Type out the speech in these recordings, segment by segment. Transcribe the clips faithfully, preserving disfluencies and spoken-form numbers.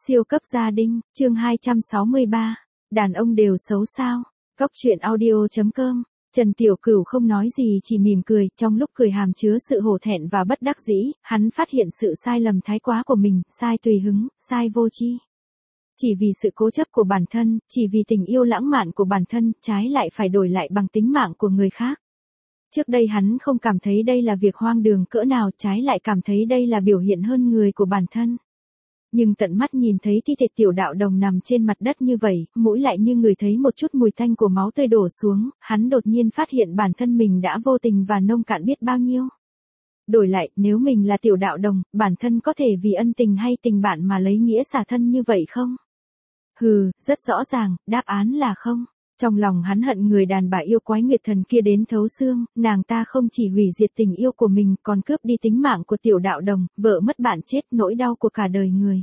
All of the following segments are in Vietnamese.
Siêu cấp gia đình, chương hai trăm sáu mươi ba. Đàn ông đều xấu sao? Cốc truyện audio chấm com. Trần Tiểu Cửu không nói gì chỉ mỉm cười, trong lúc cười hàm chứa sự hổ thẹn và bất đắc dĩ, hắn phát hiện sự sai lầm thái quá của mình, sai tùy hứng, sai vô tri. Chỉ vì sự cố chấp của bản thân, chỉ vì tình yêu lãng mạn của bản thân, trái lại phải đổi lại bằng tính mạng của người khác. Trước đây hắn không cảm thấy đây là việc hoang đường cỡ nào, trái lại cảm thấy đây là biểu hiện hơn người của bản thân. Nhưng tận mắt nhìn thấy thi thể Tiểu Đạo Đồng nằm trên mặt đất như vậy, mũi lại như người thấy một chút mùi tanh của máu tươi đổ xuống, hắn đột nhiên phát hiện bản thân mình đã vô tình và nông cạn biết bao nhiêu. Đổi lại, nếu mình là Tiểu Đạo Đồng, bản thân có thể vì ân tình hay tình bạn mà lấy nghĩa xả thân như vậy không? Hừ, rất rõ ràng, đáp án là không. Trong lòng hắn hận người đàn bà yêu quái Nguyệt Thần kia đến thấu xương, nàng ta không chỉ hủy diệt tình yêu của mình còn cướp đi tính mạng của Tiểu Đạo Đồng, vợ mất bạn chết, nỗi đau của cả đời người.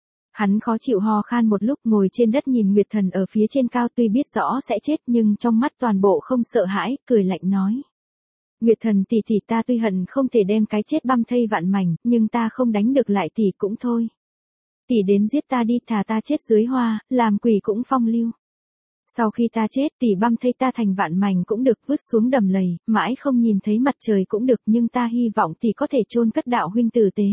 Hắn khó chịu ho khan một lúc, ngồi trên đất nhìn Nguyệt Thần ở phía trên cao, tuy biết rõ sẽ chết nhưng trong mắt toàn bộ không sợ hãi, cười lạnh nói. Nguyệt Thần tỷ tỷ, ta tuy hận không thể đem cái chết băm thây vạn mảnh, nhưng ta không đánh được lại tỷ cũng thôi. Tỷ đến giết ta đi, thà ta chết dưới hoa, làm quỷ cũng phong lưu. Sau khi ta chết, tỷ băm thây ta thành vạn mảnh cũng được, vứt xuống đầm lầy, mãi không nhìn thấy mặt trời cũng được, nhưng ta hy vọng tỷ có thể chôn cất đạo huynh tử tế.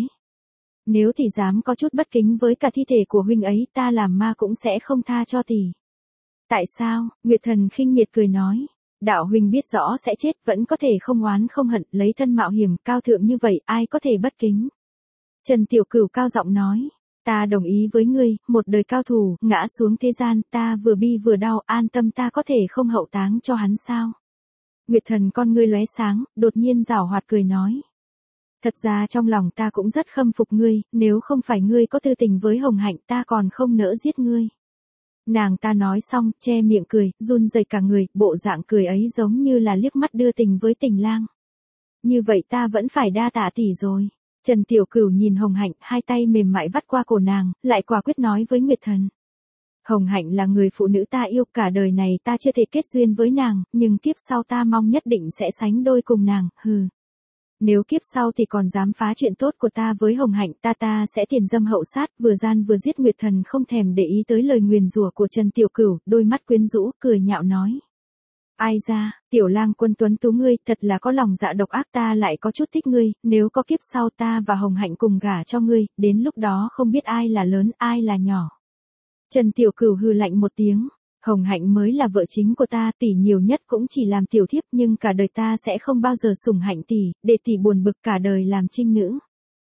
Nếu tỷ dám có chút bất kính với cả thi thể của huynh ấy, ta làm ma cũng sẽ không tha cho tỷ. Tại sao? Nguyệt Thần khinh miệt cười nói. Đạo huynh biết rõ sẽ chết, vẫn có thể không oán không hận, lấy thân mạo hiểm, cao thượng như vậy, ai có thể bất kính? Trần Tiểu Cửu cao giọng nói. Ta đồng ý với ngươi, một đời cao thủ, ngã xuống thế gian, ta vừa bi vừa đau, an tâm, ta có thể không hậu táng cho hắn sao? Nguyệt Thần con ngươi lóe sáng, đột nhiên giảo hoạt cười nói. Thật ra trong lòng ta cũng rất khâm phục ngươi, nếu không phải ngươi có tư tình với Hồng Hạnh, ta còn không nỡ giết ngươi. Nàng ta nói xong, che miệng cười, run rẩy cả người, bộ dạng cười ấy giống như là liếc mắt đưa tình với tình lang. Như vậy ta vẫn phải đa tạ tỷ rồi. Trần Tiểu Cửu nhìn Hồng Hạnh, hai tay mềm mại vắt qua cổ nàng, lại quả quyết nói với Nguyệt Thần. Hồng Hạnh là người phụ nữ ta yêu, cả đời này ta chưa thể kết duyên với nàng, nhưng kiếp sau ta mong nhất định sẽ sánh đôi cùng nàng, hừ. Nếu kiếp sau thì còn dám phá chuyện tốt của ta với Hồng Hạnh, ta ta sẽ tiền dâm hậu sát, vừa gian vừa giết. Nguyệt Thần không thèm để ý tới lời nguyền rủa của Trần Tiểu Cửu, đôi mắt quyến rũ, cười nhạo nói. Ai ra, Tiểu Lang Quân tuấn tú ngươi, thật là có lòng dạ độc ác, ta lại có chút thích ngươi, nếu có kiếp sau ta và Hồng Hạnh cùng gả cho ngươi, đến lúc đó không biết ai là lớn, ai là nhỏ. Trần Tiểu Cửu hừ lạnh một tiếng, Hồng Hạnh mới là vợ chính của ta, tỷ nhiều nhất cũng chỉ làm tiểu thiếp, nhưng cả đời ta sẽ không bao giờ sủng hạnh tỷ, để tỷ buồn bực cả đời làm trinh nữ.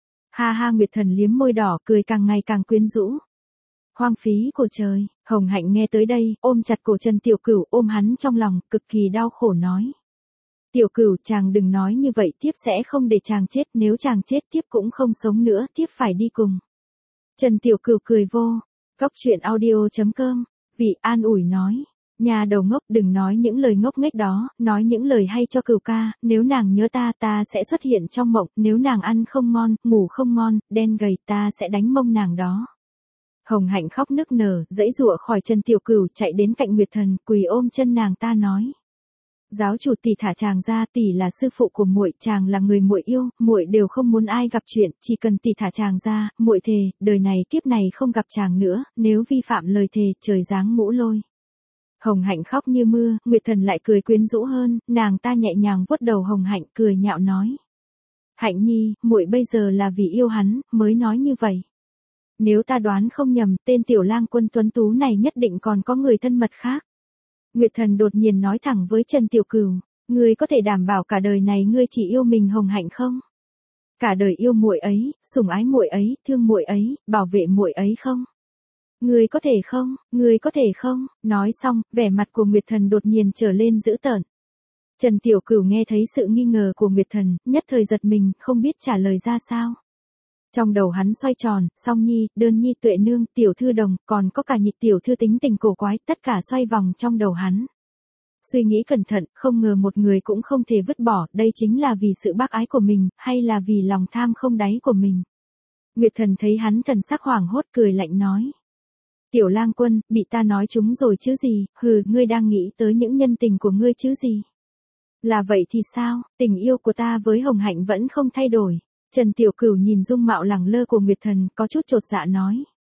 Ha ha, Nguyệt Thần liếm môi đỏ, cười càng ngày càng quyến rũ. Hoang phí của trời. Hồng Hạnh nghe tới đây, ôm chặt cổ Trần Tiểu Cửu, ôm hắn trong lòng, cực kỳ đau khổ nói. Tiểu Cửu, chàng đừng nói như vậy, thiếp sẽ không để chàng chết, nếu chàng chết thiếp cũng không sống nữa, thiếp phải đi cùng. Trần Tiểu Cửu cười vô. Cốc truyện audio chấm com. Vị an ủi nói. Nhà đầu ngốc, đừng nói những lời ngốc nghếch đó, nói những lời hay cho Cửu ca, nếu nàng nhớ ta, ta sẽ xuất hiện trong mộng, nếu nàng ăn không ngon, ngủ không ngon, đen gầy, ta sẽ đánh mông nàng đó. Hồng Hạnh khóc nức nở, giãy giụa khỏi Trần Tiểu Cửu, chạy đến cạnh Nguyệt Thần, quỳ ôm chân nàng ta nói. Giáo chủ tỷ thả chàng ra, tỷ là sư phụ của muội, chàng là người muội yêu, muội đều không muốn ai gặp chuyện, chỉ cần tỷ thả chàng ra, muội thề, đời này kiếp này không gặp chàng nữa, nếu vi phạm lời thề, trời giáng ngũ lôi. Hồng Hạnh khóc như mưa, Nguyệt Thần lại cười quyến rũ hơn, nàng ta nhẹ nhàng vuốt đầu Hồng Hạnh, cười nhạo nói. Hạnh nhi, muội bây giờ là vì yêu hắn, mới nói như vậy. Nếu ta đoán không nhầm, tên Tiểu Lang Quân tuấn tú này nhất định còn có người thân mật khác. Nguyệt Thần đột nhiên nói thẳng với Trần Tiểu Cửu, ngươi có thể đảm bảo cả đời này ngươi chỉ yêu mình Hồng Hạnh không? Cả đời yêu muội ấy, sủng ái muội ấy, thương muội ấy, bảo vệ muội ấy không? Ngươi có thể không? Ngươi có thể không? Nói xong, vẻ mặt của Nguyệt Thần đột nhiên trở lên dữ tợn. Trần Tiểu Cửu nghe thấy sự nghi ngờ của Nguyệt Thần, nhất thời giật mình, không biết trả lời ra sao. Trong đầu hắn xoay tròn, Song Nhi, Đơn Nhi, Tuệ Nương, Tiểu Thư Đồng, còn có cả Nhị Tiểu Thư tính tình cổ quái, tất cả xoay vòng trong đầu hắn. Suy nghĩ cẩn thận, không ngờ một người cũng không thể vứt bỏ, đây chính là vì sự bác ái của mình, hay là vì lòng tham không đáy của mình. Nguyệt Thần thấy hắn thần sắc hoảng hốt, cười lạnh nói. Tiểu Lang Quân, bị ta nói trúng rồi chứ gì, hừ, ngươi đang nghĩ tới những nhân tình của ngươi chứ gì. Là vậy thì sao, tình yêu của ta với Hồng Hạnh vẫn không thay đổi. Trần Tiểu Cửu nhìn dung mạo lẳng lơ của Nguyệt Thần, có chút chột dạ nói.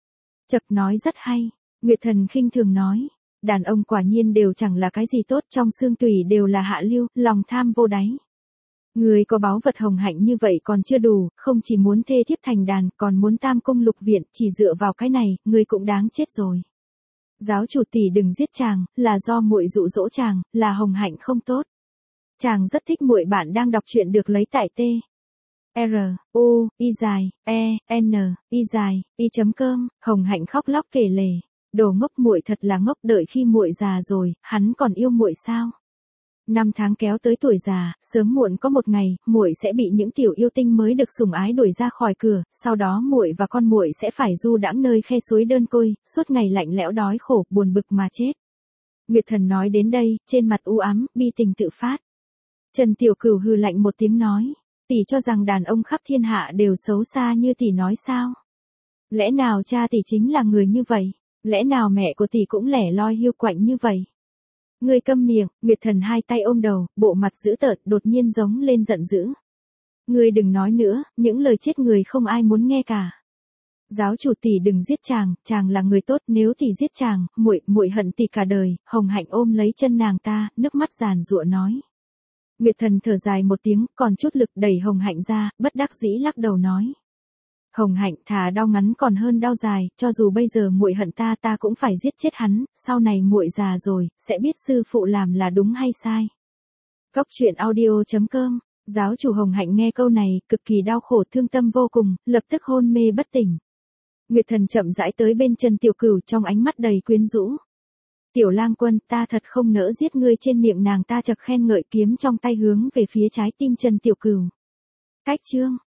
Chật nói rất hay. Nguyệt Thần khinh thường nói. Đàn ông quả nhiên đều chẳng là cái gì tốt, trong xương tủy đều là hạ lưu, lòng tham vô đáy. Người có báu vật hồng hạnh như vậy còn chưa đủ, không chỉ muốn thê thiếp thành đàn, còn muốn tam cung lục viện, chỉ dựa vào cái này, người cũng đáng chết rồi. Giáo chủ tỷ đừng giết chàng, là do muội dụ dỗ chàng, là hồng hạnh không tốt. Chàng rất thích muội. Bạn đang đọc truyện được lấy tại T. R, U, Y dài, E, N, Y dài, Y chấm cơm. Hồng hạnh khóc lóc kể lể. Đồ ngốc, muội thật là ngốc, đợi khi muội già rồi, hắn còn yêu muội sao? Năm tháng kéo tới tuổi già, sớm muộn có một ngày, muội sẽ bị những tiểu yêu tinh mới được sủng ái đuổi ra khỏi cửa, sau đó muội và con muội sẽ phải du đãng nơi khe suối đơn côi, suốt ngày lạnh lẽo đói khổ, buồn bực mà chết. Nguyệt Thần nói đến đây, trên mặt u ám, bi tình tự phát. Trần Tiểu Cửu hừ lạnh một tiếng nói, tỷ cho rằng đàn ông khắp thiên hạ đều xấu xa như tỷ nói sao? Lẽ nào cha tỷ chính là người như vậy? Lẽ nào mẹ của tỷ cũng lẻ loi hiu quạnh như vậy? Ngươi câm miệng. Nguyệt Thần hai tay ôm đầu, bộ mặt dữ tợn, đột nhiên giống lên giận dữ. Ngươi đừng nói nữa, những lời chết người không ai muốn nghe cả. Giáo chủ tỷ đừng giết chàng, chàng là người tốt, nếu tỷ giết chàng, muội muội hận tỷ cả đời. Hồng Hạnh ôm lấy chân nàng ta, nước mắt giàn giụa nói. Nguyệt Thần thở dài một tiếng, còn chút lực đẩy Hồng Hạnh ra, bất đắc dĩ lắc đầu nói. Hồng Hạnh, thà đau ngắn còn hơn đau dài, cho dù bây giờ muội hận ta ta cũng phải giết chết hắn, sau này muội già rồi, sẽ biết sư phụ làm là đúng hay sai. Cóc truyện audio chấm com. Giáo chủ Hồng Hạnh nghe câu này, cực kỳ đau khổ thương tâm vô cùng, lập tức hôn mê bất tỉnh. Nguyệt Thần chậm rãi tới bên Trần Tiểu Cửu trong ánh mắt đầy quyến rũ. Tiểu lang quân, ta thật không nỡ giết ngươi. Trên miệng nàng ta chật khen ngợi, kiếm trong tay hướng về phía trái tim Trần Tiểu Cửu. Cách chương.